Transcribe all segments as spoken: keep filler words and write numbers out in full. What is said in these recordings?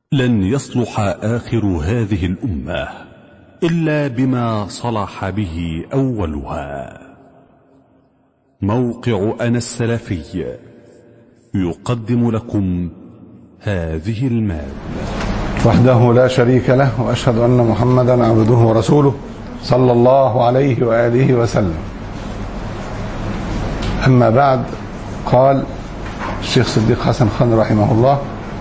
لن يصلح آخر هذه الأمة إلا بما صلح به أولها. موقع أنا السلفي يقدم لكم هذه المادة. وحده لا شريك له، وأشهد أن محمدا عبده ورسوله صلى الله عليه وآله وسلم. أما بعد، قال الشيخ صديق حسن خان رحمه الله: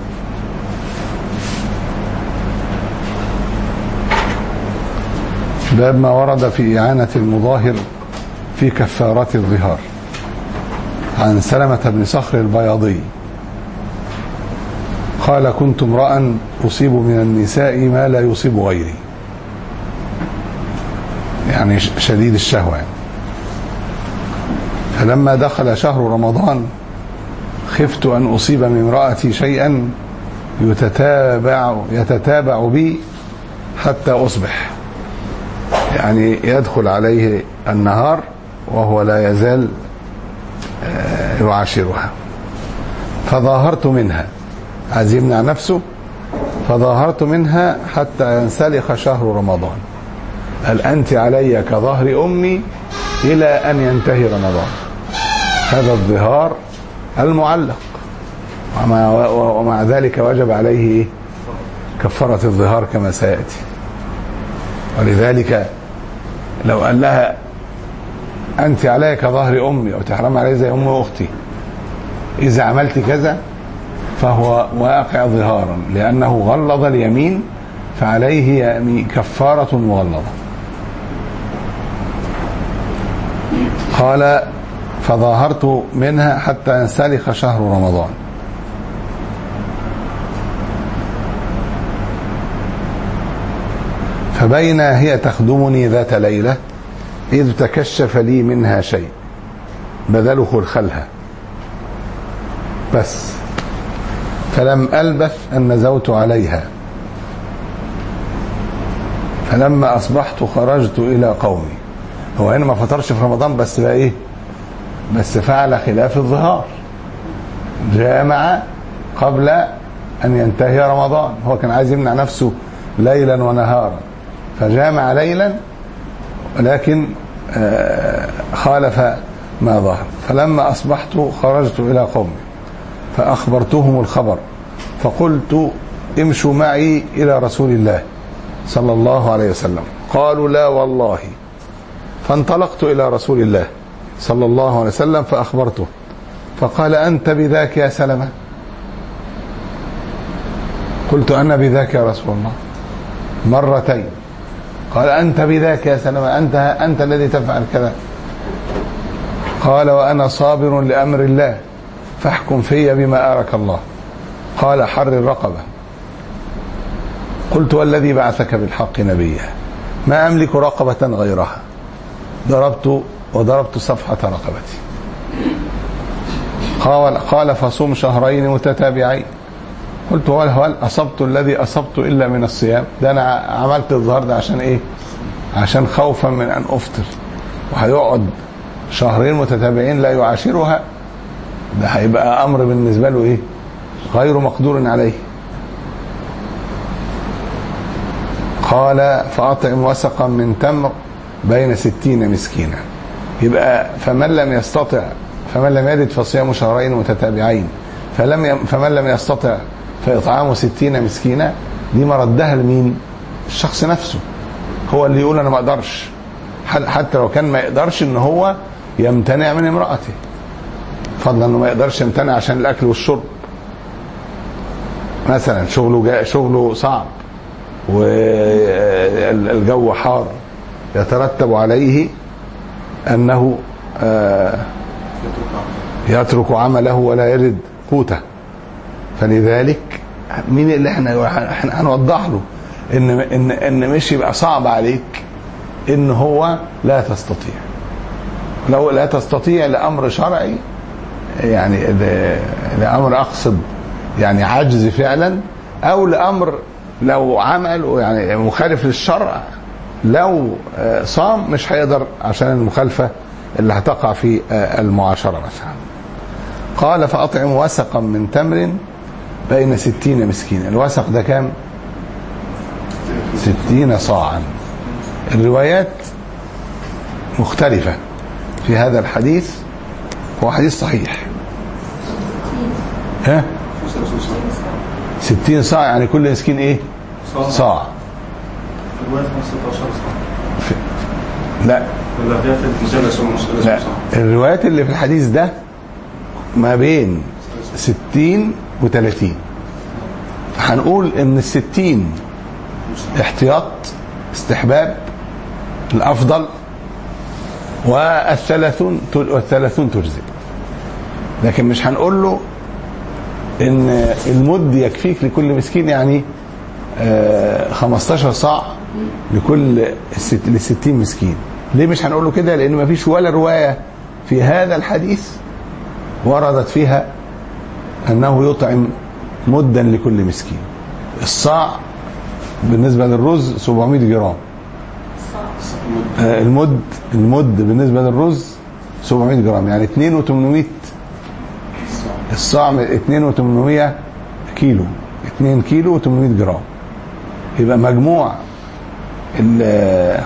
باب ما ورد في إعانة المظاهر في كفارات الظهار. عن سلمة بن صخر البياضي قال: كنت امرأ أصيب من النساء ما لا يصيب غيري، يعني شديد الشهوة يعني. فلما دخل شهر رمضان خفت أن أصيب من امرأتي شيئا يتتابع يتتابع بي حتى أصبح، يعني يدخل عليه النهار وهو لا يزال يعاشرها. فظاهرت منها، عايز يمنع نفسه، فظاهرت منها حتى ينسلخ شهر رمضان. قال: أنت علي كظهر أمي إلى أن ينتهي رمضان. هذا الظهار المعلق، ومع ذلك وجب عليه كفارة الظهار كما سيأتي. ولذلك لو قال لها أنت علي كظهر أمي أو تحرم علي زي أم أختي، إذا عملت كذا فهو واقع ظهارا، لأنه غلظ اليمين فعليه كفارة مغلظة. قال: فظاهرت منها حتى ينسلخ شهر رمضان. فبين هي تخدمني ذات ليلة إذ تكشف لي منها شيء بدله خلخلها بس، فلم ألبث أن نزوت عليها. فلما أصبحت خرجت إلى قومي. هو هنا ما فطرش في رمضان، بس بقى إيه؟ بس فعل خلاف الظهار، جامع قبل أن ينتهي رمضان. هو كان عايز يمنع نفسه ليلا ونهارا، فجامع ليلا ولكن خالف ما ظهر. فلما أصبحت خرجت إلى قومي فأخبرتهم الخبر، فقلت: امشوا معي إلى رسول الله صلى الله عليه وسلم. قالوا: لا والله. فانطلقت إلى رسول الله صلى الله عليه وسلم فأخبرته، فقال: أنت بذاك يا سلمة؟ قلت: أنا بذاك يا رسول الله مرتين. قال: أنت بذاك يا سلمة، أنت, أنت الذي تفعل كذا. قال: وأنا صابر لأمر الله فاحكم في بما أراك الله. قال: حرر الرقبة. قلت: والذي بعثك بالحق نبيا ما أملك رقبة غيرها. ضربت وضربت صفحة رقبتي. قال, قال فصوم شهرين متتابعين. قلت: هل أصبت الذي أصبت إلا من الصيام؟ ده أنا عملت الظهر ده عشان إيه؟ عشان خوفا من أن أفطر، وهيقعد شهرين متتابعين لا يعاشرها، ده هيبقى أمر بالنسبة له إيه؟ غير مقدور عليه. قال: فأطعم وسقا من تمر بين ستين مسكينا. يبقى فمن لم يستطع فمن لم يجد فصيام شهرين متتابعين، فلم ي... فمن لم يستطع فإطعام ستين مسكينا. دي مردها لمين؟ الشخص نفسه، هو اللي يقول أنا ما أقدرش، حتى لو كان ما يقدرش إن هو يمتنع من امرأته، فضلا إنه ما يقدرش يمتنع عشان الأكل والشرب مثلا، شغله جاء شغله صعب والجو حار، يترتب عليه أنه يترك عمله ولا يجد قوته. فلذلك مين اللي احنا هنوضح له ان ان ان مش يبقى صعب عليك ان هو لا تستطيع. لو لا تستطيع لامر شرعي، يعني لامر اقصد يعني عجز فعلا، او لامر لو عمل يعني مخالف للشرع، لو صام مش هيقدر عشان المخالفه اللي هتقع في المعاشره مثلا. قال: فأطعم وسقا من تمر بين ستين مسكين. الوسق ده كام؟ ستين صاعا. الروايات مختلفة في هذا الحديث، هو حديث صحيح. ها ستين صاع يعني كل مسكين ايه؟ صاع. لا لا الروايات اللي في الحديث ده ما بين ستين وثلاثين، هنقول ان الستين احتياط استحباب الافضل، والثلاثون والثلاثون تجزئ. لكن مش هنقول له ان المد يكفيك لكل مسكين، يعني خمستاشر صاع لكل للستين مسكين. ليه مش هنقول له كده؟ لان ما فيش ولا روايه في هذا الحديث وردت فيها انه يطعم مدا لكل مسكين. الصاع بالنسبه للرز سبعمائة جرام، المد المد بالنسبه للرز سبعمائة جرام، يعني اتنين وتمنمية. الصاع اتنين وتمنمية كيلو، اتنين كيلو وتمنمية جرام. يبقى مجموع ال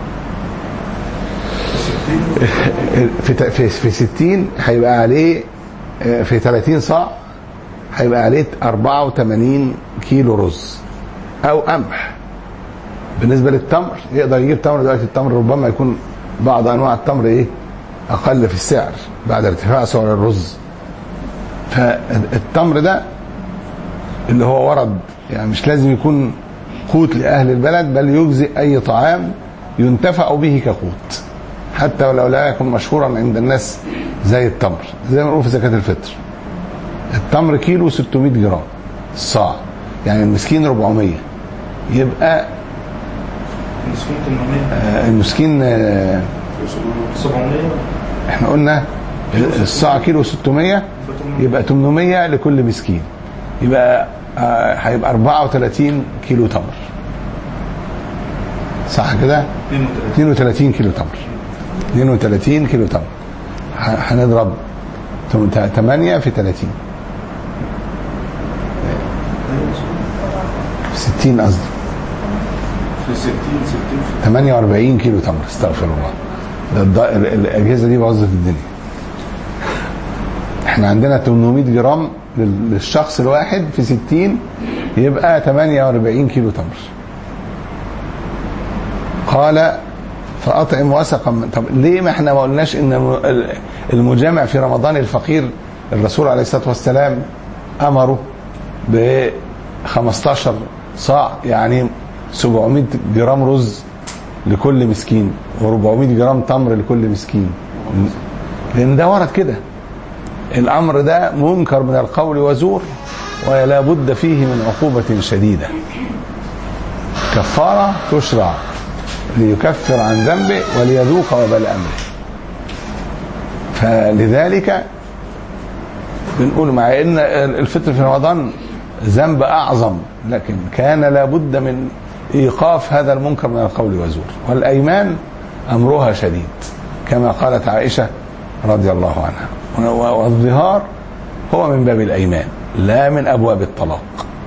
في في ستين هيبقى عليه، في ثلاثين صاع هيبقى عليه أربعة وثمانين كيلو رز او قمح. بالنسبه للتمر يقدر يجيب تمر دلوقتي، التمر ربما يكون بعض انواع التمر ايه اقل في السعر بعد ارتفاع سعر الرز. فالتمر ده اللي هو ورد، يعني مش لازم يكون قوت لاهل البلد، بل يجزئ اي طعام ينتفع به كقوت، حتى ولو لا يكون مشهورا عند الناس زي التمر. زي ما نقول في زكاة الفطر، التمر كيلو ستمائة جرام الصاع، يعني المسكين أربعمائة، يبقى آه المسكين آه سبعمائة. احنا قلنا الصاع كيلو ستمائة، يبقى ثمانمائة لكل مسكين، يبقى آه هيبقى أربعة وثلاثين كيلو تمر، صح كده؟ اثنين وثلاثين كيلو تمر، اثنين وثلاثين كيلو تمر. هنضرب ثمانية في ثلاثين، ستين قصدي، في ستين ستين ثمانية وأربعين كيلو تمر. استغفر الله، ده الاجهزه دي بوظت الدنيا. احنا عندنا ثمانمائة جرام للشخص الواحد، في ستين يبقى ثمانية وأربعين كيلو تمر. قال فأطعم وسقا من. طب ليه ما احنا ما قلناش ان المجامع في رمضان الفقير الرسول عليه الصلاه والسلام امره ب خمستاشر صاع، يعني سبعمائة جرام رز لكل مسكين وأربعمائة جرام تمر لكل مسكين؟ لان ده ورد كده. الامر ده منكر من القول وزور، ولا بد فيه من عقوبه شديده. كفاره تشرع ليكفر عن ذنبه وليذوق وبال امره. فلذلك بنقول مع ان الفطر في رمضان ذنب اعظم، لكن كان لابد من ايقاف هذا المنكر من القول والزور. والايمان امرها شديد كما قالت عائشه رضي الله عنها، والظهار هو من باب الايمان لا من ابواب الطلاق،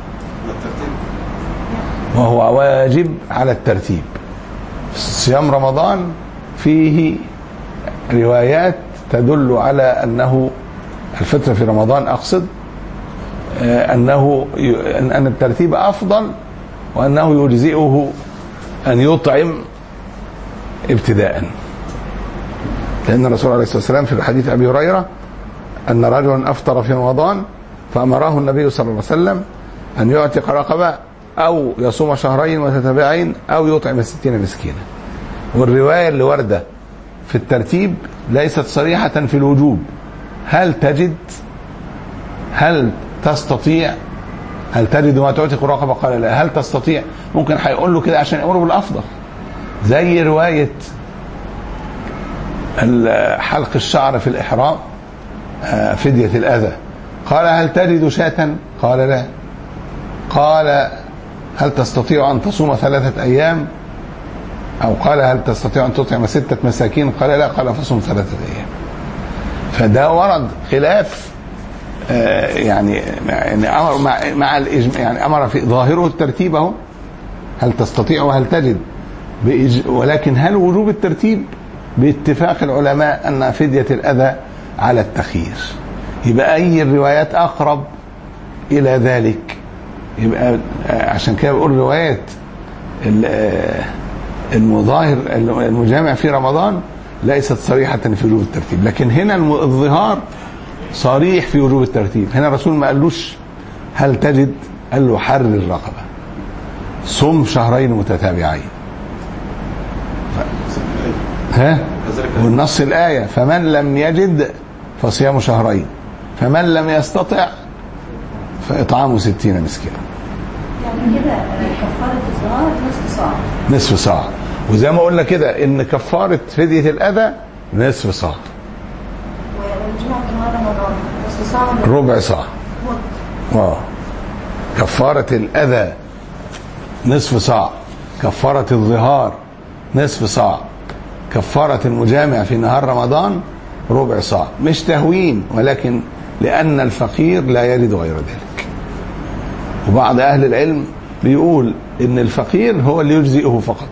وهو واجب على الترتيب. صيام رمضان فيه روايات تدل على أنه الفطر في رمضان أقصد أنه أن الترتيب أفضل، وأنه يجزئه أن يطعم ابتداء. لأن الرسول عليه الصلاة والسلام في حديث أبي هريرة أن رجلا أفطر في رمضان فأمره النبي صلى الله عليه وسلم أن يعتق رقبة أو يصوم شهرين متتابعين أو يطعم ستين مسكينا. والرواية اللي وردة في الترتيب ليست صريحة في الوجوب. هل تجد، هل تستطيع، هل تجد ما تعتق رقبة؟ قال لا. هل تستطيع؟ ممكن هيقول له كده عشان يأمره بالأفضل، زي رواية حلق الشعر في الإحرام فدية الأذى. قال هل تجد شاة؟ قال لا. قال هل تستطيع أن تصوم ثلاثة أيام؟ أو قال هل تستطيع أن تطعم ستة مساكين؟ قال لا. قال فصوم ثلاثة أيام. فده ورد خلاف يعني يعني امر مع, مع الإجماع، يعني امر في ظاهره الترتيب اهو، هل تستطيع وهل تجد بإج... ولكن هل وجوب الترتيب؟ باتفاق العلماء ان فدية الاذى على التخيير. يبقى اي الروايات اقرب الى ذلك. يبقى عشان كده بقول روايات المظاهر المجامع في رمضان ليست صريحة في وجوب الترتيب، لكن هنا الظهار صريح في وجوب الترتيب. هنا الرسول ما قالوش هل تجد، قال له حرر الرقبة، صم شهرين متتابعين. ها والنص الآية فمن لم يجد فصيام شهرين، فمن لم يستطع فإطعام ستين مسكينا. يعني كده كفارة الظهار نصف صاع. نصف صاع، وزي ما قلنا كده ان كفارة فدية الأذى نصف صاع. والجمعة كمان رمضان نصف صاع. ربع صاع. اه كفارة الأذى نصف صاع، كفارة الظهار نصف صاع، كفارة المجامع في نهار رمضان ربع صاع. مش تهوين، ولكن لأن الفقير لا يجد غير ذلك. وبعض أهل العلم بيقول إن الفقير هو اللي يجزئه فقط،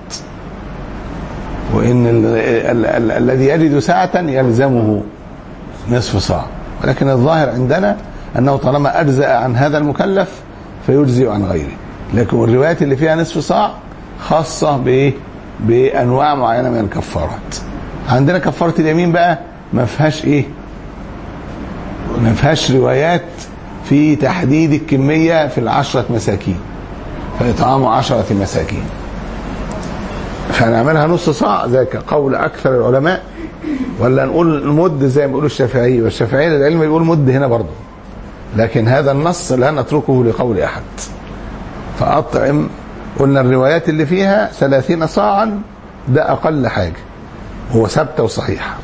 وإن ال ال ال الذي يجد ساعة يلزمه نصف صاع. ولكن الظاهر عندنا أنه طالما أجزأ عن هذا المكلف فيجزئ عن غيره. لكن الروايات اللي فيها نصف صاع خاصة بإيه؟ بأنواع معينة من الكفارات. عندنا كفارة اليمين بقى ما فيهاش إيه؟ ما فيهاش روايات في تحديد الكمية في العشرة مساكين، فإطعام عشرة مساكين، فنعملها نص صاع ذاك قول أكثر العلماء، ولا نقول مد زي ما بيقولوا الشافعي، والشافعي للعلم يقول مد هنا برضه، لكن هذا النص لا نتركه لقول أحد. فأطعم، قلنا الروايات اللي فيها ثلاثين صاعا ده أقل حاجة، هو ثابتة وصحيحة.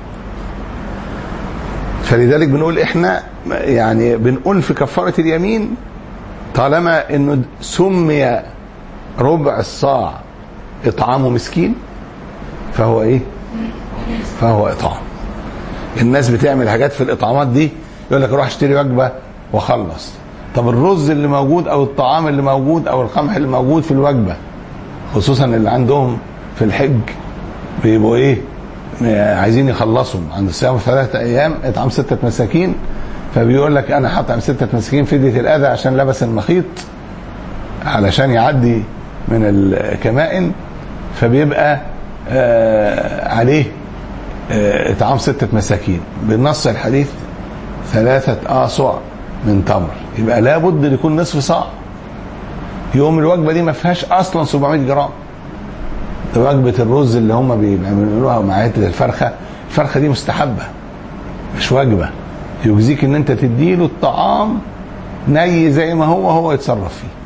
فلذلك بنقول إحنا يعني بنقول في كفارة اليمين طالما إنه سمي ربع الصاع إطعام مسكين فهو إيه؟ فهو إطعام. الناس بتعمل حاجات في الإطعامات دي، يقول لك روح اشتري وجبة وخلص. طب الرز اللي موجود أو الطعام اللي موجود أو القمح اللي موجود في الوجبة، خصوصا اللي عندهم في الحج بيبقوا إيه؟ عايزين يخلصوا عند الصيام ثلاثة أيام إطعام ستة مساكين، فبيقول لك أنا هطعم ستة مساكين فدية الأذى عشان لبس المخيط علشان يعدي من الكمائن، فبيبقى آه عليه آه إطعام ستة مساكين بالنص الحديث ثلاثة آصع من تمر، يبقى لابد يكون نصف صاع. يوم الوجبة دي ما فيهاش أصلا سبعمائة جرام. وجبة الرز اللي هم بيعملوها مع عدة الفرخة، الفرخة دي مستحبة مش واجبة، يجزيك ان انت تديله الطعام ني زي ما هو هو يتصرف فيه.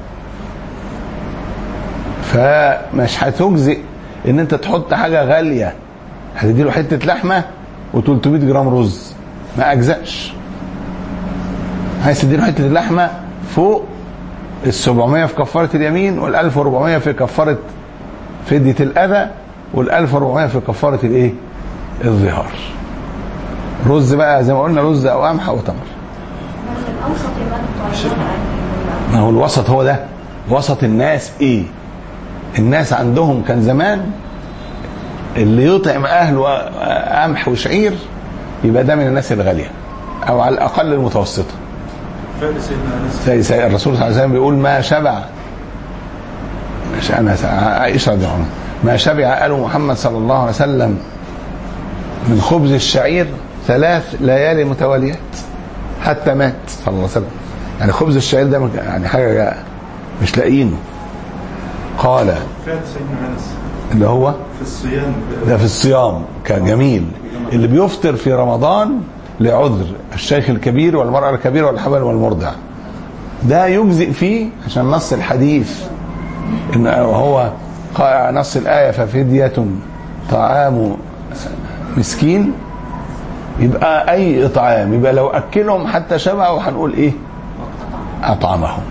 فمش هتجزئ ان انت تحط حاجة غالية، هتديله حتة لحمة و300 جرام رز، ما اجزأش. عايز تديله حتة اللحمة فوق السبعمائة في كفارة اليمين، والألف وأربعمائة في كفارة فدية الأذى، والألف وأربعمائة في كفارة الايه؟ الظهار. رز بقى زي ما قلنا، رز او قمح او تمر. ما هو الوسط هو ده وسط الناس. ايه الناس عندهم كان زمان اللي يطعم اهله قمح وشعير يبقى ده من الناس الغالية او على الاقل المتوسطة. زي الرسول صلى الله عليه وسلم بيقول ما شبع، مش انا عائشة رضي الله عنها، ما شبع آل محمد صلى الله عليه وسلم من خبز الشعير ثلاث ليالي متواليات حتى مات صلى الله عليه وسلم. يعني خبز الشعير ده يعني حاجة مش لاقينه. قال اللي هو في الصيام، ده في الصيام كان جميل، اللي بيفطر في رمضان لعذر، الشيخ الكبير والمرأة الكبيرة والحبل والمرضع، ده يجزئ فيه عشان نص الحديث إن هو نص الآية ففدية طعام مسكين، يبقى أي إطعام، يبقى لو أكلهم حتى شبعوا هنقول إيه؟ أطعمهم.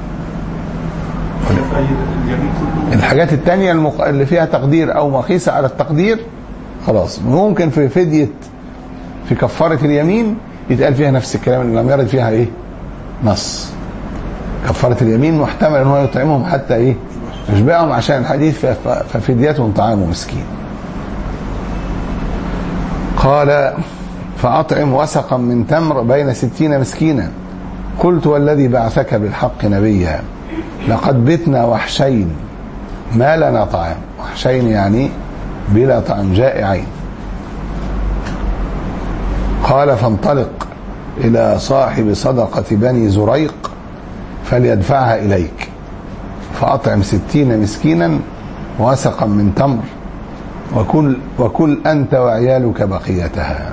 الحاجات التانية اللي فيها تقدير أو مقيسة على التقدير خلاص ممكن في فدية في كفارة اليمين يتقال فيها نفس الكلام اللي لم يرد فيها ايه نص. كفارة اليمين محتمل ان هو يطعمهم حتى ايه يشبعهم عشان الحديث ففديتهم طعام مسكين. قال فأطعم وسقا من تمر بين ستين مسكينا. قلت والذي بعثك بالحق نبيا لقد بتنا وحشين ما لنا طعام. وحشين يعني بلا طعام جائعين. قال فانطلق إلى صاحب صدقة بني زريق فليدفعها إليك فأطعم ستين مسكينا وسقا من تمر وكل, وكل أنت وعيالك بقيتها.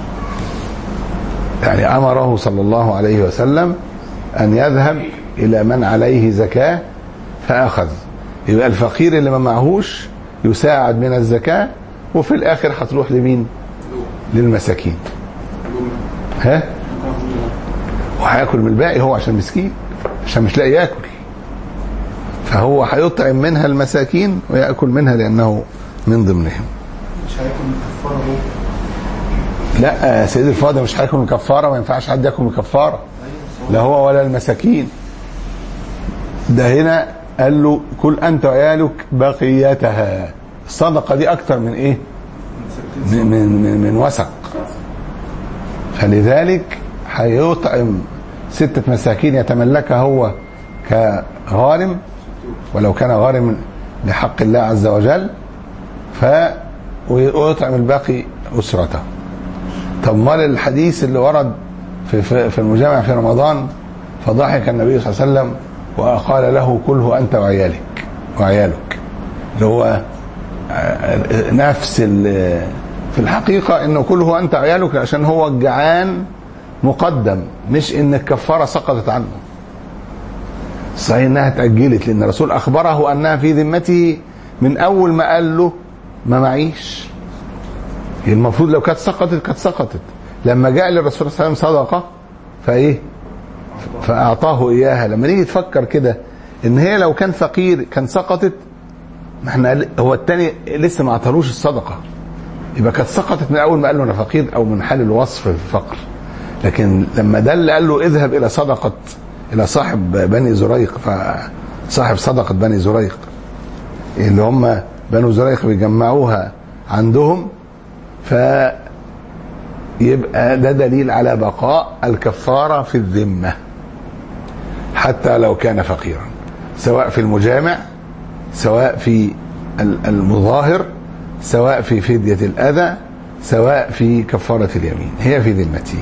يعني أمره صلى الله عليه وسلم أن يذهب إلى من عليه زكاة فأخذ. يبقى الفقير اللي ما معهوش يساعد من الزكاة وفي الآخر هتروح لمين؟ للمساكين. ها؟ وهياكل من الباقي هو عشان مسكين عشان مش لاقي ياكل، فهو هيطعم منها المساكين ويأكل منها لأنه من ضمنهم. مش هياكل من كفاره هو؟ لا سيد الفاضل مش هياكل من كفاره، ما ينفعش حد ياكل من كفاره لا هو ولا المساكين. ده هنا قال له كل انت وعيالك بقيتها. الصدقه دي اكتر من ايه؟ من من من, من وسق. فلذلك هيطعم ستة مساكين يتملكها هو كغارم ولو كان غارم لحق الله عز وجل، ف ويطعم الباقي أسرته. طب مال الحديث اللي ورد في, في, في المجامع في رمضان فضحك النبي صلى الله عليه وسلم وقال له كله أنت وعيالك وعيالك، اللي هو نفس في الحقيقة انه كله أنت وعيالك عشان هو الجعان مقدم، مش ان الكفارة سقطت عنه. صحيح انها تأجلت لان الرسول اخبره انها في ذمته من اول ما قال له ما معيش. المفروض لو كانت سقطت كانت سقطت. لما جاء للرسول صلى الله عليه وسلم صدقة فايه فاعطاه اياها. لما نيجي تفكر كده ان هي لو كان فقير كان سقطت، ما احنا هو التاني لسه ما اعطالوش الصدقة، يبقى كانت سقطت من اول ما قال له انا فقير او من حال الوصف في الفقر. لكن لما ده اللي قال له اذهب الى صدقة الى صاحب بني زريق، فصاحب صدقة بني زريق اللي هم بنو زريق بيجمعوها عندهم، فيبقى ده دليل على بقاء الكفارة في الذمة حتى لو كان فقيرا، سواء في المجامع سواء في المظاهر سواء في فدية الأذى سواء في كفارة اليمين، هي في ذمته.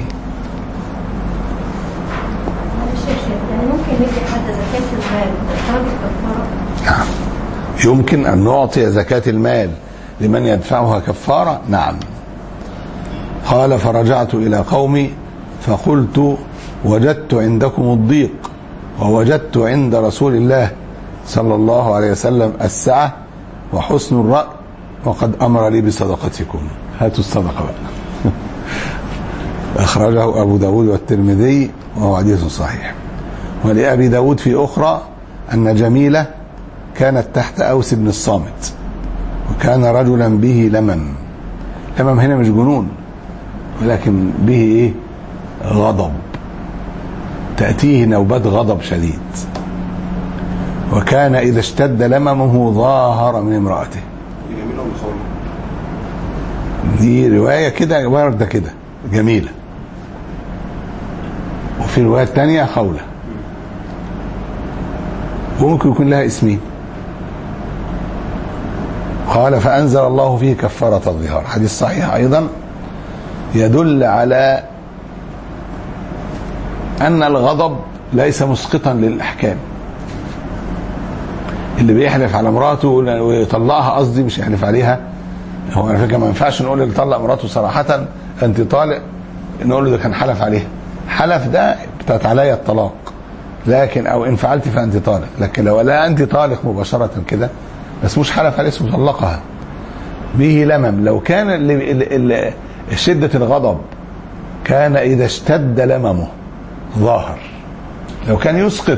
يعني ممكن ندي حد زكاة المال إخراج الكفارة؟ نعم يمكن أن نعطي زكاة المال لمن يدفعها كفارة. نعم. قال فرجعت إلى قومي فقلت وجدت عندكم الضيق ووجدت عند رسول الله صلى الله عليه وسلم السعة وحسن الرأي وقد أمر لي بصدقتكم. هاتوا الصدقة بقى. أخرجه أبو داود والترمذي وهو حديث صحيح. ولأبي داود في أخرى أن جميلة كانت تحت أوس بن الصامت وكان رجلا به لمم. لمم هنا مش جنون ولكن به إيه؟ غضب، تأتيه نوبات غضب شديد، وكان إذا اشتد لممه ظاهر من امرأته. دي رواية كده واردة كده جميلة، وفي رواية تانية خولة، وممكن يكون لها اسمين. قال فأنزل الله فيه كفارة الظهار. حديث صحيح أيضا يدل على أن الغضب ليس مسقطا للأحكام. اللي بيحلف على مراته ويطلقها، قصدي مش يحلف عليها، هو على فكرة ما ينفعش نقول اللي طلق مراته صراحة أنت طالق نقول له ده كان حلف عليها. حلف ده بتاعت عليا الطلاق، لكن أو إن فعلت فأنت طالق. لكن لو لا أنت طالق مباشرة كده بس مش حلف عليه اسمه طلقها. به لمم، لو كان اللي اللي شدة الغضب كان إذا اشتد لممه ظاهر، لو كان يسقط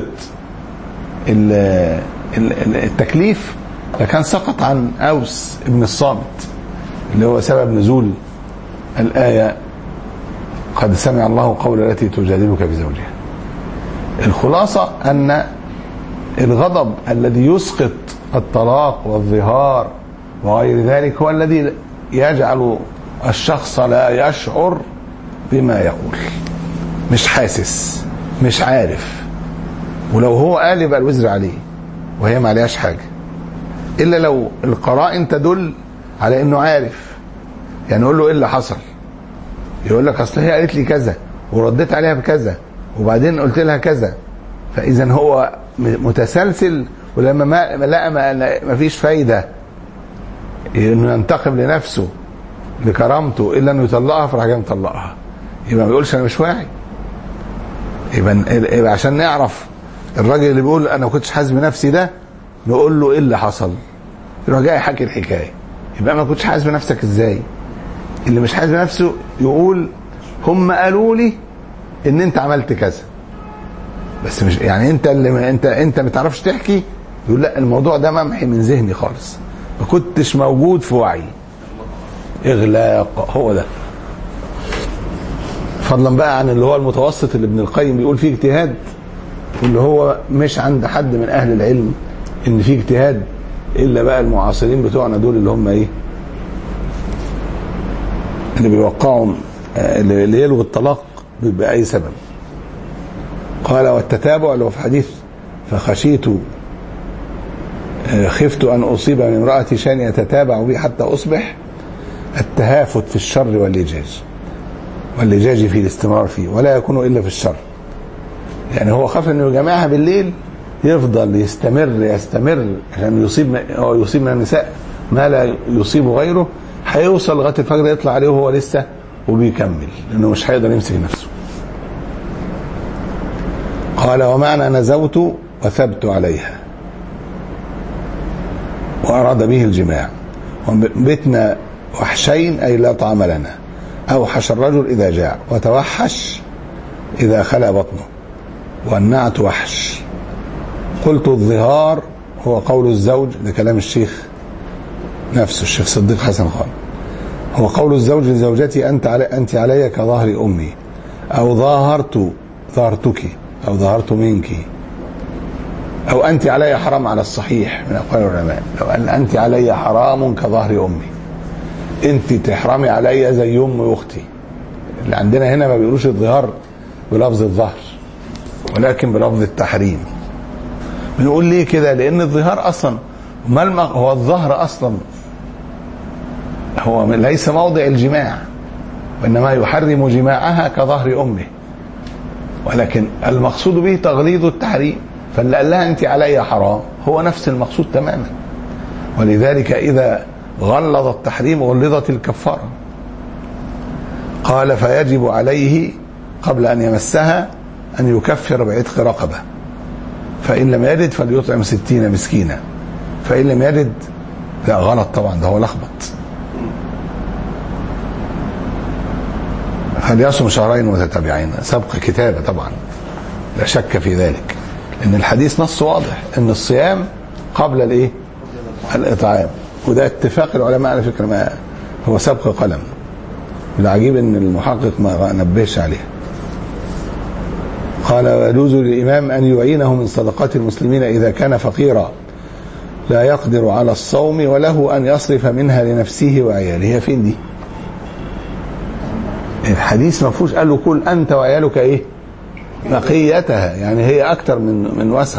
التكليف لكان سقط عن أوس ابن الصامت اللي هو سبب نزول الآية قد سمع الله قول التي تجادلك في زوجها. الخلاصة أن الغضب الذي يسقط الطلاق والظهار وغير ذلك هو الذي يجعل الشخص لا يشعر بما يقول، مش حاسس، مش عارف. ولو هو قال يبقى الوزر عليه وهي ما عليهاش حاجة، إلا لو القرائن تدل على إنه عارف. يعني يقول له إيه اللي حصل؟ يقول لك أصل هي قالت لي كذا ورديت عليها بكذا وبعدين قلت لها كذا. فإذا هو متسلسل، ولما ما لقى ما فيش فايدة إنه ينتقم لنفسه لكرامته إلا إنه يطلقها، فراح جاي مطلقها. يبقى ما بيقولش أنا مش واعي. يبقى, يبقى عشان نعرف الراجل اللي بيقول أنا ما كنتش حاسس بنفسي ده، نقول له إيه اللي حصل؟ يروح جاي يحكي الحكاية. يبقى ما كنتش حاسس بنفسك إزاي؟ اللي مش حاسس بنفسه يقول هم قالوا لي إن أنت عملت كذا، بس مش يعني أنت اللي أنت أنت ما تعرفش تحكي. يقول لا الموضوع ده ممحي من ذهني خالص، ما كنتش موجود في وعي. إغلاق هو ده. فضلا بقى عن اللي هو المتوسط اللي ابن القيم بيقول فيه اجتهاد، واللي هو مش عند حد من أهل العلم إن فيه اجتهاد إلا بقى المعاصرين بتوعنا دول اللي هم إيه، اللي بيوقعوا اللي يلغوا الطلاق بأي سبب. قال والتتابع اللي هو في حديث فخشيت خفت أن أصيب من امرأتي شان يتتابع بي حتى أصبح، التهافت في الشر واللجاج، واللجاج في الاستمرار فيه، ولا يكون إلا في الشر. يعني هو خاف أنه يجمعها بالليل يفضل يستمر يستمر عشان يصيب أو يصيب من النساء ما لا يصيب غيره، هيوصل لغاية الفجر يطلع عليه وهو لسه وبيكمل، لأنه مش هيقدر يمسك نفسه. قال ومعنى نزوت وثبت عليها، وأراد به الجماع. وبتنا وحشين أي لا طعام لنا، أوحش الرجل إذا جاع، وتوحش إذا خلى بطنه، والنعت وحش. قلت الظهار هو قول الزوج، ده كلام الشيخ نفسه الشيخ صديق حسن خان، هو قول الزوج لزوجتي أنت علي, أنت علي كظهر أمي، أو ظاهرت ظهرتك، أو ظهرت منك، أو أنت علي حرام على الصحيح من أقوال العلماء، لو أن أنت علي حرام كظهر أمي، أنت تحرمي علي زي أمي وأختي. اللي عندنا هنا ما بيقولوش الظهار بلفظ الظهر ولكن بلفظ التحريم. بنقول ليه كده؟ لأن الظهار أصلا ملمق، هو الظهر أصلا هو ليس موضع الجماع، وإنما يحرم جماعها كظهر أمه، ولكن المقصود به تغليظ التحريم. فاللي قال لها أنت علي حرام هو نفس المقصود تماما، ولذلك إذا غلظ التحريم غلظت الكفارة. قال فيجب عليه قبل أن يمسها أن يكفر بعتق رقبة، فإن لم يجد فليطعم ستين مسكينا، فإن لم يجد لا غلط طبعا، ده هو لخبط. فليصم شهرين متتابعين، سبق كتابة طبعا لا شك في ذلك، لأن الحديث نص واضح أن الصيام قبل الإيه؟ الإطعام، وده اتفاق العلماء على فكرة، ما هو سبق قلم. العجيب أن المحقق ما نبهش عليه. قال ويجوز للإمام أن يعينه من صدقات المسلمين إذا كان فقيرا لا يقدر على الصوم، وله أن يصرف منها لنفسه وعياله. هي فين دي؟ الحديث ما فيهوش قال له كل أنت وعيالك إيه؟ بقيتها، يعني هي أكتر من من وسق.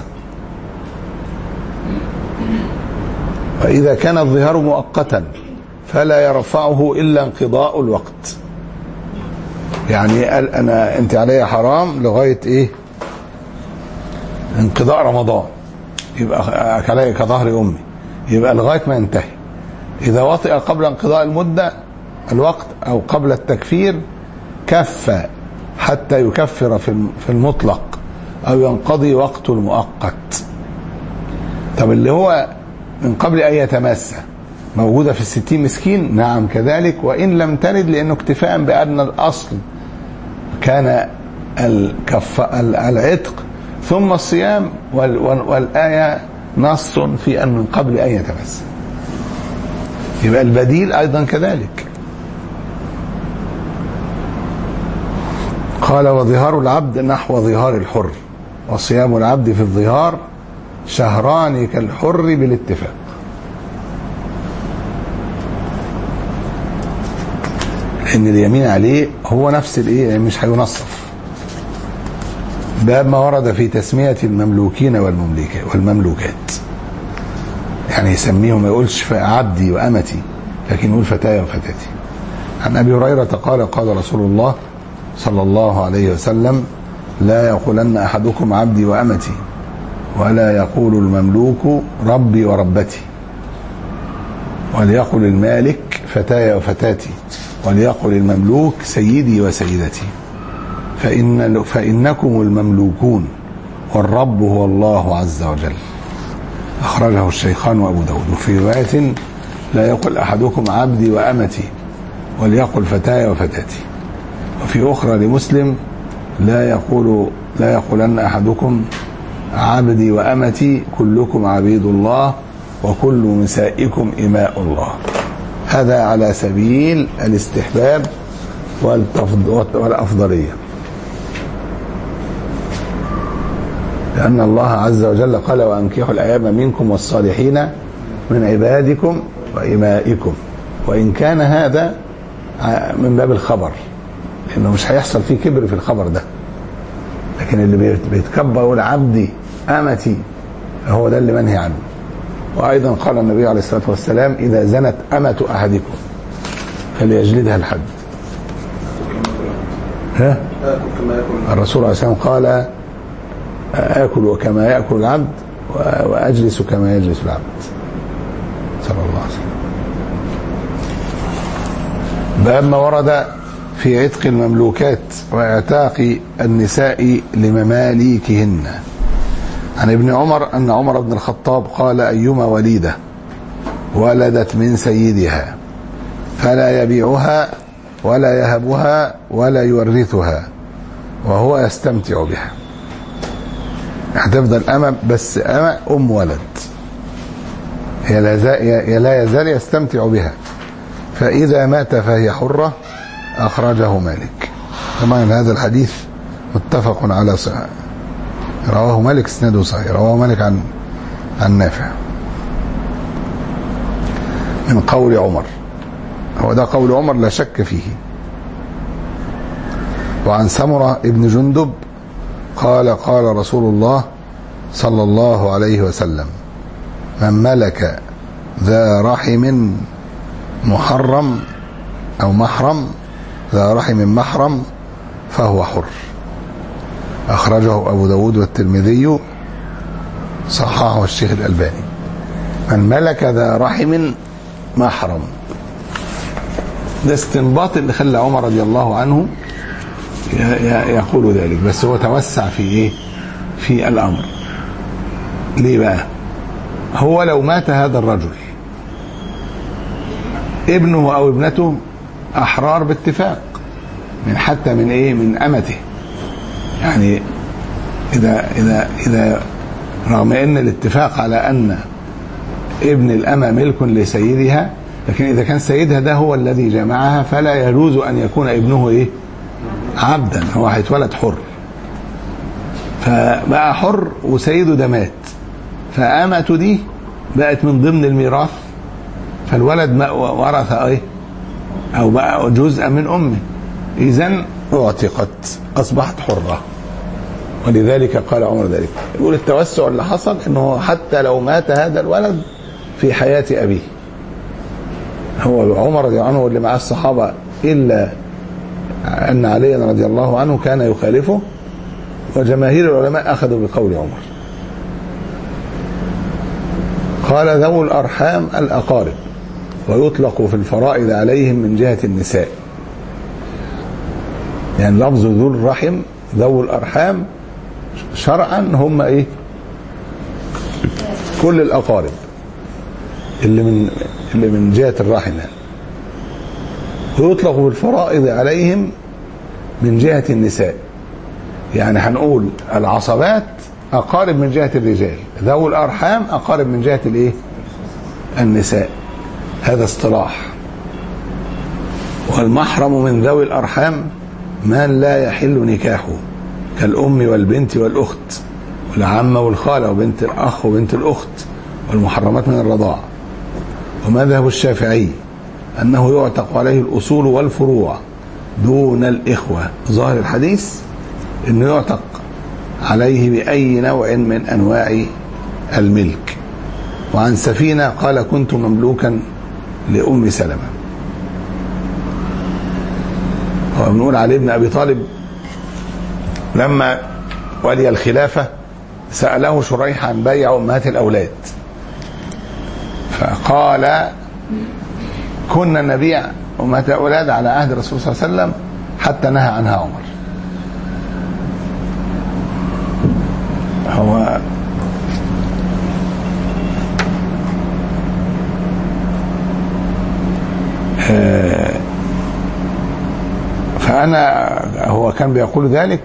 فإذا كان الظهار مؤقتا فلا يرفعه إلا انقضاء الوقت. يعني قال أنا أنت علي حرام لغاية إيه؟ انقضاء رمضان، يبقى علي كظهر أمي، يبقى لغاية ما ينتهي. إذا وطئ قبل انقضاء المدة الوقت أو قبل التكفير كف حتى يكفر في المطلق أو ينقضي وقت المؤقت. طب اللي هو من قبل أن يتمسى موجودة في الستين مسكين؟ نعم كذلك، وإن لم ترد، لأنه اكتفاء بأن الأصل كان الكف العتق ثم الصيام، والآية نص في أن من قبل أن يتمسى، يبقى البديل أيضا كذلك. قال وظهار العبد نحو ظهار الحر، وصيام العبد في الظهار شهران كالحر بالاتفاق. لأن اليمين عليه هو نفس الايه، مش هينصف. باب ما ورد في تسمية المملوكين والمملوكات، يعني يسميهم، ما يقولش عبدي وأمتي، لكن يقول فتاي وفتاتي. عن أبي هريرة قال قال رسول الله صلى الله عليه وسلم لا يقولن أحدكم عبدي وأمتي، ولا يقول المملوك ربي وربتي، وليقل المالك فتاي وفتاتي، وليقل المملوك سيدي وسيدتي، فإن فإنكم المملوكون والرب هو الله عز وجل. أخرجه الشيخان وأبو داود. وفي رواية لا يقل أحدكم عبدي وأمتي، وليقل فتاي وفتاتي. وفي أخرى لمسلم لا يقول لا يقولن أحدكم عبدي وأمتي، كلكم عبيد الله وكل نسائكم إماء الله. هذا على سبيل الاستحباب والأفضلية، لأن الله عز وجل قال وأنكحوا الأيام منكم والصالحين من عبادكم وإمائكم، وإن كان هذا من باب الخبر، لأنه مش هيحصل فيه كبر في الخبر ده، لكن اللي بيتكبر يقول عبدي أمتي هو ده اللي منهي عنه. وأيضا قال النبي عليه الصلاة والسلام إذا زنت أمة أحدكم فليجلدها الحد. ها؟ الرسول عليه الصلاة والسلام قال آكل كما يأكل العبد وأجلس كما يجلس العبد، صلى الله عليه وسلم. باب ما ورد في عتق المملوكات واعتاق النساء لمماليكهن. عن ابن عمر أن عمر بن الخطاب قال أيما وليدة ولدت من سيدها فلا يبيعها ولا يهبها ولا يورثها وهو يستمتع بها. هتفضل أمة، بس أمة أم ولد، هي لا يزال يستمتع بها، فإذا مات فهي حرة. أخرجه مالك. طبعا هذا الحديث متفق على صحة، رواه مالك اسناده صحيح، رواه مالك عن عن نافع من قول عمر، هو ده قول عمر لا شك فيه. وعن سمرة ابن جندب قال قال رسول الله صلى الله عليه وسلم من ملك ذا رحم محرم أو محرم ذا رحم محرم فهو حر. أخرجه أبو داود والترمذي، صححه الشيخ الألباني. من ملك ذا رحم محرم، ده استنباط اللي خلى عمر رضي الله عنه يقول ذلك، بس هو توسع في ايه، في الأمر. ليه بقى؟ هو لو مات هذا الرجل ابنه أو ابنته أحرار باتفاق، من حتى من ايه، من أمته، يعني إذا إذا إذا رغم أن الاتفاق على أن ابن الأمة ملك لسيدها، لكن إذا كان سيدها ده هو الذي جمعها فلا يجوز أن يكون ابنه إيه، عبدا، هو هيتولد حر. فبقى حر وسيده ده مات، فأمته دي بقت من ضمن الميراث، فالولد ورث إيه، أو بقى جزء من أمه، إذن اعتقت أصبحت حرة. ولذلك قال عمر ذلك. يقول التوسع اللي حصل انه حتى لو مات هذا الولد في حياة أبيه، هو عمر رضي الله عنه واللي معاه الصحابة، إلا أن علي رضي الله عنه كان يخالفه، وجماهير العلماء أخذوا بقول عمر. قال ذو الأرحام الأقارب، ويطلق في الفرائض عليهم من جهة النساء، يعني لفظ ذو الرحم ذو الأرحام شرعا هم ايه، كل الأقارب اللي من اللي من جهة الرحم، ويطلق في الفرائض عليهم من جهة النساء، يعني هنقول العصبات أقارب من جهة الرجال، ذو الأرحام أقارب من جهة الايه، النساء. هذا اصطلاح. والمحرم من ذوي الأرحام من لا يحل نكاحه كالأم والبنت والأخت والعمة والخالة وبنت الأخ وبنت الأخت والمحرمات من الرضاعة. ومذهب الشافعي أنه يعتق عليه الأصول والفروع دون الإخوة. ظاهر الحديث أنه يعتق عليه بأي نوع من أنواع الملك. وعن سفينة قال كنت مملوكا لأم سلمة. وبنقول علي بن أبي طالب لما ولي الخلافة سأله شريح عن بيع أمهات الأولاد فقال كنا نبيع أمهات الأولاد على عهد الرسول صلى الله عليه وسلم حتى نهى عنها عمر. هو فأنا هو كان بيقول ذلك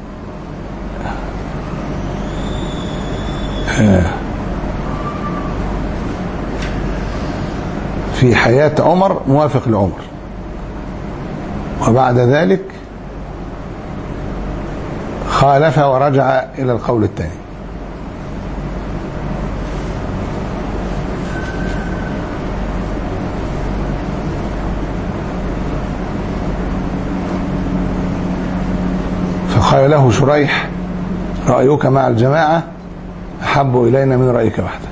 في حياة عمر موافق لعمر، وبعد ذلك خالف ورجع إلى القول الثاني. فقال له شريح رأيك مع الجماعة أحب إلينا من رأيك وحدك.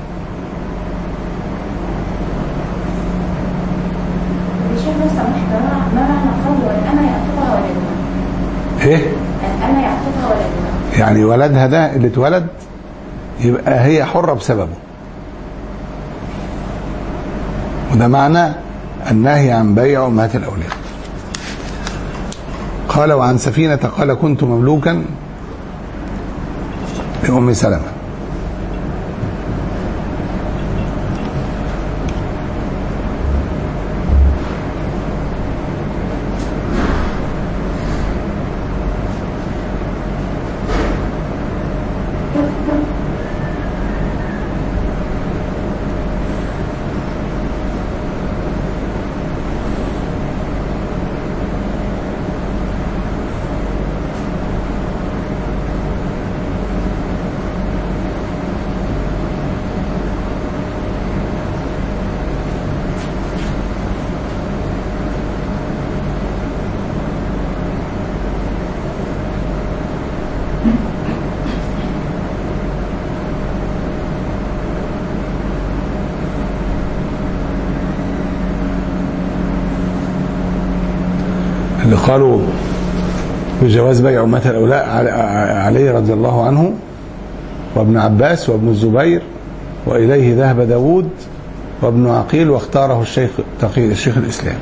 ايه الأمة يعتقها ولدها، يعني ولدها ده اللي اتولد يبقى هي حرة بسببه، وده معنى النهي عن بيع أمهات الأولاد. قال وعن سفينة قال كنت مملوكا لأم سلمة. اللي قالوا بجواز بيع أمهات الأولاد علي رضي الله عنه وابن عباس وابن الزبير، وإليه ذهب داود وابن عقيل واختاره الشيخ تقي الشيخ الإسلام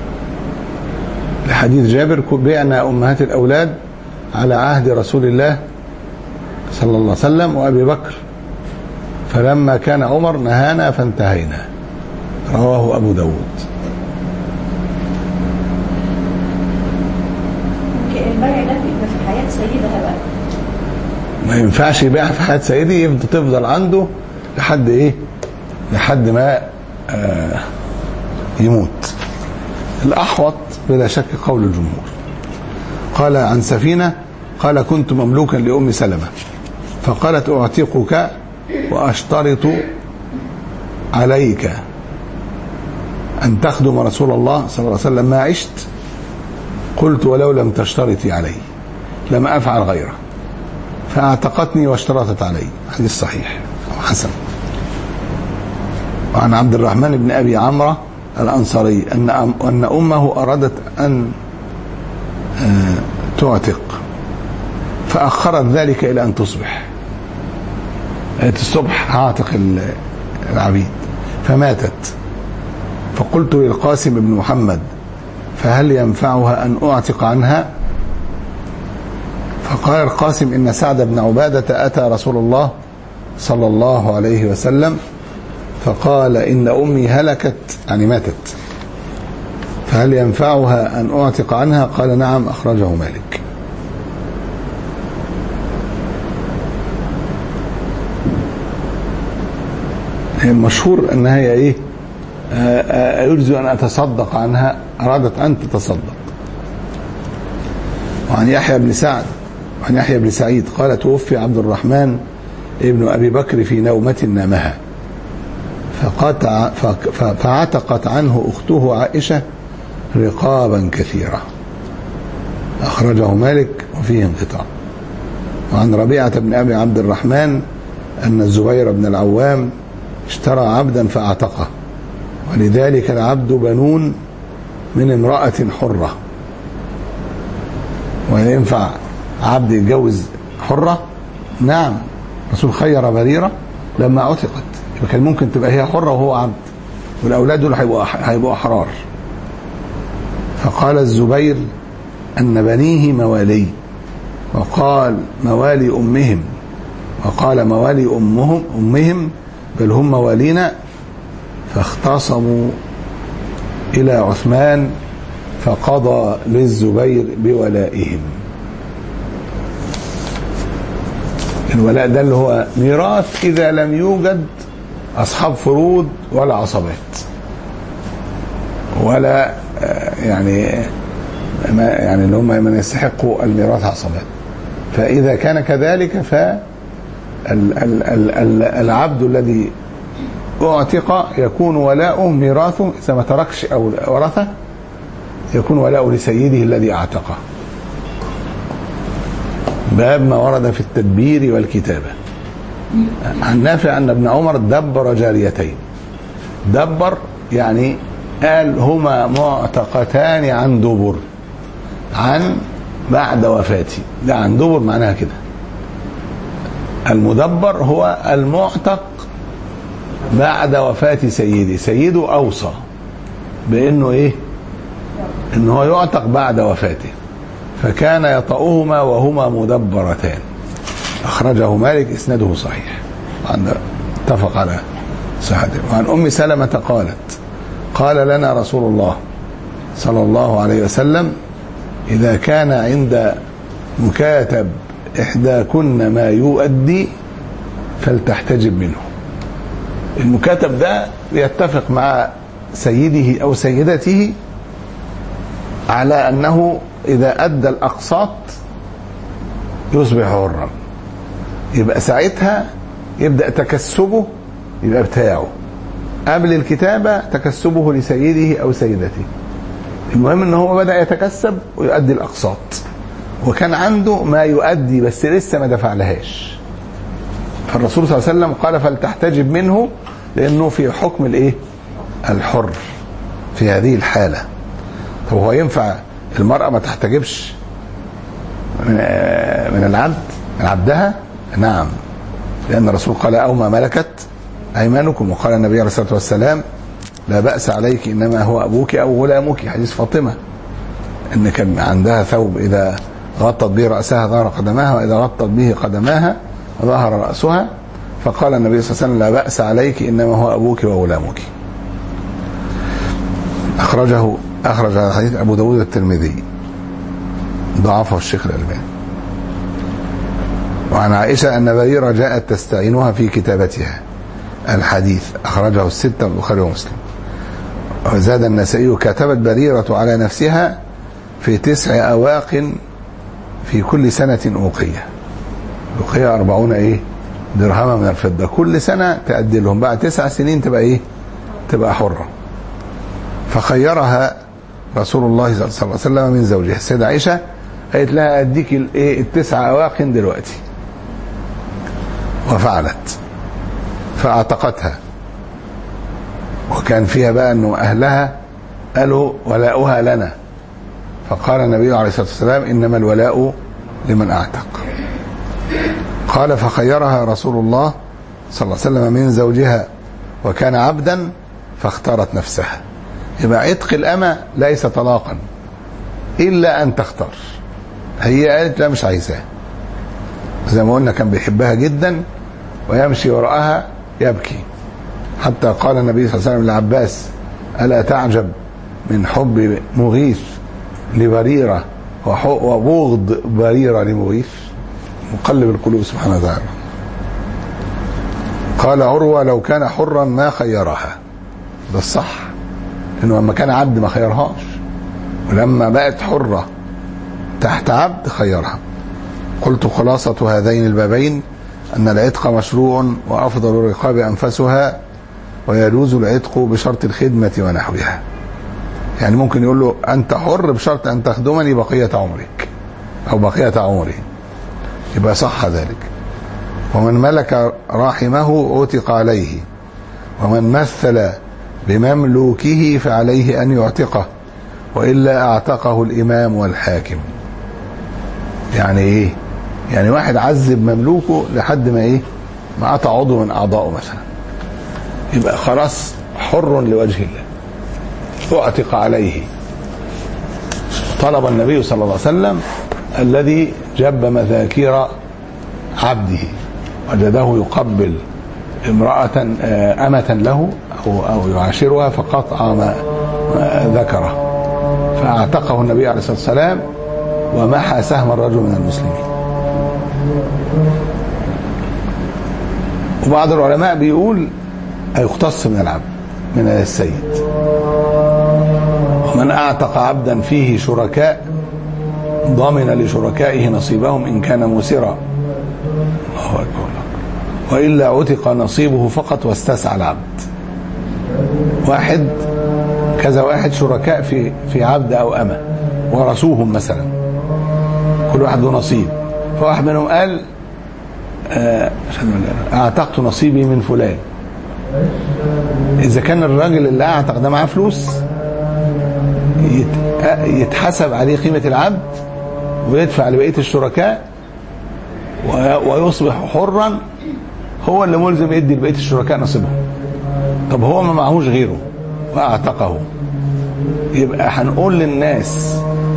لحديث جابر بيعنا أمهات الأولاد على عهد رسول الله صلى الله عليه وسلم وأبي بكر، فلما كان عمر نهانا فانتهينا. رواه أبو داود. البيع ده بيبقى في حياة سيدها بقى، ما ينفعش يبيعها في حياة سيدي، يفضل تفضل عنده لحد ايه لحد ما آه يموت. الأحوط بلا شك قول الجمهور. قال عن سفينة قال كنت مملوكا لأم سلمة فقالت أعتقك وأشترط عليك أن تخدم رسول الله صلى الله عليه وسلم ما عشت. قلت ولو لم تشترطي علي لم أفعل غيره، فاعتقتني واشترطت علي. حديث صحيح أو حسن. وعن عبد الرحمن بن أبي عمرو الأنصاري أن أن أمه أرادت أن تعتق فأخرت ذلك إلى أن تصبح، قالت الصبح هعتق العبيد، فماتت. فقلت للقاسم بن محمد فهل ينفعها أن أعتق عنها؟ فقال القاسم إن سعد بن عبادة أتى رسول الله صلى الله عليه وسلم فقال إن أمي هلكت يعني ماتت، فهل ينفعها أن أعتق عنها؟ قال نعم، أخرجه مالك. المشهور أنها هي إيه يرجو أن أتصدق عنها، أرادت أن تتصدق. وعن يحيى بن سعد وعن يحيى بن سعيد قال توفي عبد الرحمن ابن أبي بكر في نومة نامها فقطع فعتقت عنه أخته عائشة رقابا كثيرة. أخرجه مالك وفيه انقطاع. وعن ربيعة بن أبي عبد الرحمن أن الزبير بن العوام اشترى عبدا فاعتقه، ولذلك العبد بنون من امرأة حرة. وينفع عبد يتجوز حرة؟ نعم، الرسول خير بريرة لما عتقت، فكان ممكن تبقى هي حرة وهو عبد، والأولاد دول هيبقوا هيبقوا أحرار. فقال الزبير أن بنيه موالي، وقال موالي أمهم، وقال موالي أمهم أمهم بل هم موالينا. فاختصموا إلى عثمان فقضى للزبير بولائهم. الولاء ده اللي هو ميراث إذا لم يوجد أصحاب فروض ولا عصبات ولا يعني ما يعني اللي هم من يستحقوا الميراث عصبات. فإذا كان كذلك فالعبد الذي اعتق يكون ولاؤه ميراثه، إذا ما تركش أو ورثه يكون ولاؤه لسيده الذي اعتقه. باب ما ورد في التدبير والكتابة. عن نافع أن ابن عمر دبر جاريتين. دبر يعني قال هما معتقتان عن دبر، عن بعد وفاتي، ده عن دبر معناها كده. المدبر هو المعتق بعد وفاة سيدي، سيده أوصى بأنه إيه؟ إنه هو يعتق بعد وفاته، فكان يطأهما وهما مدبرتان. أخرجه مالك إسناده صحيح، اتفق على صحته. وعن أم سلمة قالت قال لنا رسول الله صلى الله عليه وسلم إذا كان عند مكاتب إحداكن ما يؤدي فلتحتجب منه. المكاتب ده يتفق مع سيده أو سيدته على أنه إذا أدى الأقساط يصبح حرا، يبقى ساعتها يبدأ تكسبه يبقى بتاعه، قبل الكتابة تكسبه لسيده أو سيدته. المهم ان هو بدأ يتكسب ويؤدي الأقساط، وكان عنده ما يؤدي بس لسه ما دفع لهاش. فالرسول صلى الله عليه وسلم قال فلتحتجب منه، لأنه في حكم الايه؟ الحر في هذه الحالة. طب هو ينفع المرأة ما تحتجبش من العبد من عبدها؟ نعم، لأن الرسول قال أو ما ملكت أيمانكم، وقال النبي عليه الصلاة والسلام لا بأس عليك إنما هو أبوك أو غلامك، حديث فاطمة إن كان عندها ثوب إذا غطت به رأسها ظهر قدماها، وإذا غطت به قدماها ظهر رأسها، فقال النبي صلى الله عليه وسلم لا بأس عليك إنما هو أبوك وغلامك. أخرجه أخرج هذا الحديث أبو داود الترمذي، ضعفه الشيخ الألباني. وعن عائشة أن بريرة جاءت تستعينها في كتابتها الحديث، أخرجه الستة البخاري ومسلم. وزاد النسائي كتبت بريرة على نفسها في تسع أواق في كل سنة أوقية. أوقية أربعون إيه درهما من الفضة، كل سنة تأدي لهم، بعد تسع سنين تبقى إيه؟ تبقى حرة. فخيرها رسول الله صلى الله عليه وسلم من زوجها. السيدة عائشة قالت لها أديك الإيه التسع أواق دلوقتي، وفعلت فاعتقتها. وكان فيها بقى أنه أهلها قالوا ولاؤها لنا، فقال النبي عليه الصلاة والسلام إنما الولاء لمن أعتق. قال فخيرها رسول الله صلى الله عليه وسلم من زوجها وكان عبدا فاختارت نفسها. يبقى عتق الأمة ليس طلاقا إلا أن تختار. هي قالت لا مش عايزاه، زي ما قلنا كان بيحبها جدا ويمشي وراءها يبكي، حتى قال النبي صلى الله عليه وسلم لعباس ألا تعجب من حب مغيث لبريرة وبغض بريرة لمغيث؟ مقلب القلوب سبحانه وتعالى. قال عروة لو كان حرا ما خيرها، ده الصح، انه لما كان عبد ما خيرهاش، ولما بقت حرة تحت عبد خيرها. قلت خلاصة هذين البابين أن العتق مشروع وأفضل الرقاب أنفسها، ويجوز العتق بشرط الخدمة ونحوها. يعني ممكن يقول له أنت حر بشرط أن تخدمني بقية عمرك أو بقية عمري، يبقى صح ذلك. ومن ملك راحمه عتق عليه، ومن مثل بمملوكه فعليه أن يعتقه، وإلا أعتقه الإمام والحاكم. يعني إيه؟ يعني واحد عذب مملوكه لحد ما إيه؟ ما قطع عضو من أعضائه مثلا، يبقى خلاص حر لوجه الله، اعتق عليه. طلب النبي صلى الله عليه وسلم الذي جب مذاكير عبده وجده يقبل امرأة أمة له أو, أو يعاشرها فقطع ما ذكره، فاعتقه النبي عليه الصلاة والسلام ومحى سهم الرجل من المسلمين. وبعض العلماء بيقول يختص من العبد من السيد. ومن اعتق عبدا فيه شركاء ضمن لشركائه نصيبهم إن كان موسرا، الله أكبر، وإلا عتق نصيبه فقط واستسعى العبد. واحد كذا واحد شركاء في في عبد أو أمة ورثوهم مثلا، كل واحد له نصيب، فواحد منهم قال آه اعتقت نصيبي من فلان. إذا كان الراجل اللي اعتق ده معاه فلوس يتحسب عليه قيمة العبد ويدفع لبقية الشركاء ويصبح حرا، هو اللي ملزم يدي لبقية الشركاء نصيبهم. طب هو ما معهوش غيره واعتقه، يبقى هنقول للناس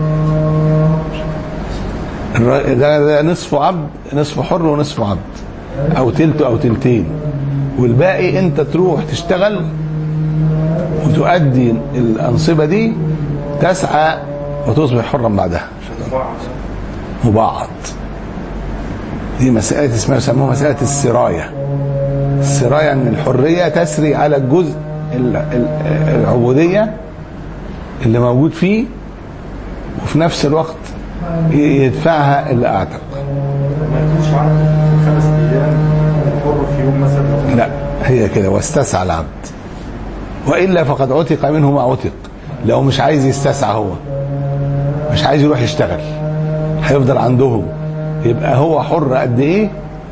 ده نصف عبد، نصف حر ونصف عبد، او تلت او تلتين، والباقي انت تروح تشتغل وتؤدي الأنصبة دي، تسعى وتصبح حرا بعدها. مبعض دي مسألة اسمها يسموها مسألة السراية. السراية ان الحرية تسري على الجزء العبودية اللي موجود فيه، وفي نفس الوقت يدفعها اللي اعتق. ما يكونش عندك خمس ايام حر في يوم مثلا. لا، هي كده واستسعى العبد، وإلا فقد عتق منه ما عتق. لو مش عايز يستسعى، هو مش عايز يروح يشتغل، هيفضل عندهم، يبقى هو حر قد ايه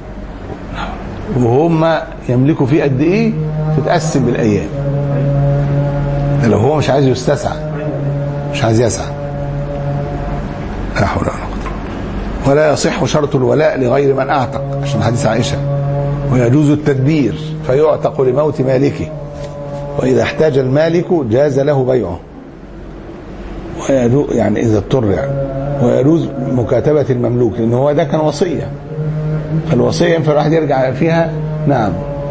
وهم يملكوا فيه قد ايه، تتقسم بالايام. لو هو مش عايز يستسعى، مش عايز يسعى، لا حول ولا قوة. ولا يصح شرط الولاء لغير من اعتق، عشان حديث عائشة. ويجوز التدبير فيعتق لموت مالكه، وإذا احتاج المالك جاز له بيعه، يعني إذا اضطر يعني. ويجوز مكاتبة المملوك، لأن هو ده كان وصية، فالوصية ينفع الواحد يرجع فيها. نعم،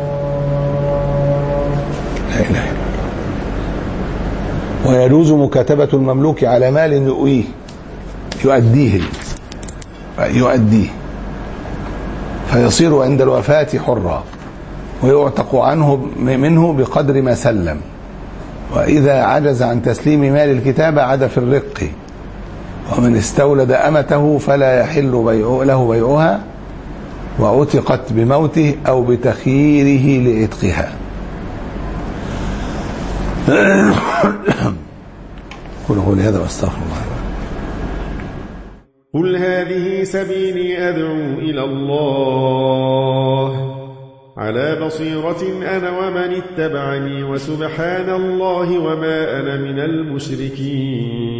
لا إله إلا الله. ويجوز مكاتبة المملوك على مال يؤويه، يؤديه يؤديه فيصير عند الوفاة حرا، ويعتق عنه منه بقدر ما سلم. وإذا عجز عن تسليم مال الكتابة عاد في الرق. ومن استولد أمته فلا يحل بيع له بيعها، وعتقت بموته أو بتخييره لعتقها. قل قولي هذا واستغفر الله. قل هذه سبيلي أدعو إلى الله على بصيرة أنا ومن اتبعني، وسبحان الله وما أنا من المشركين.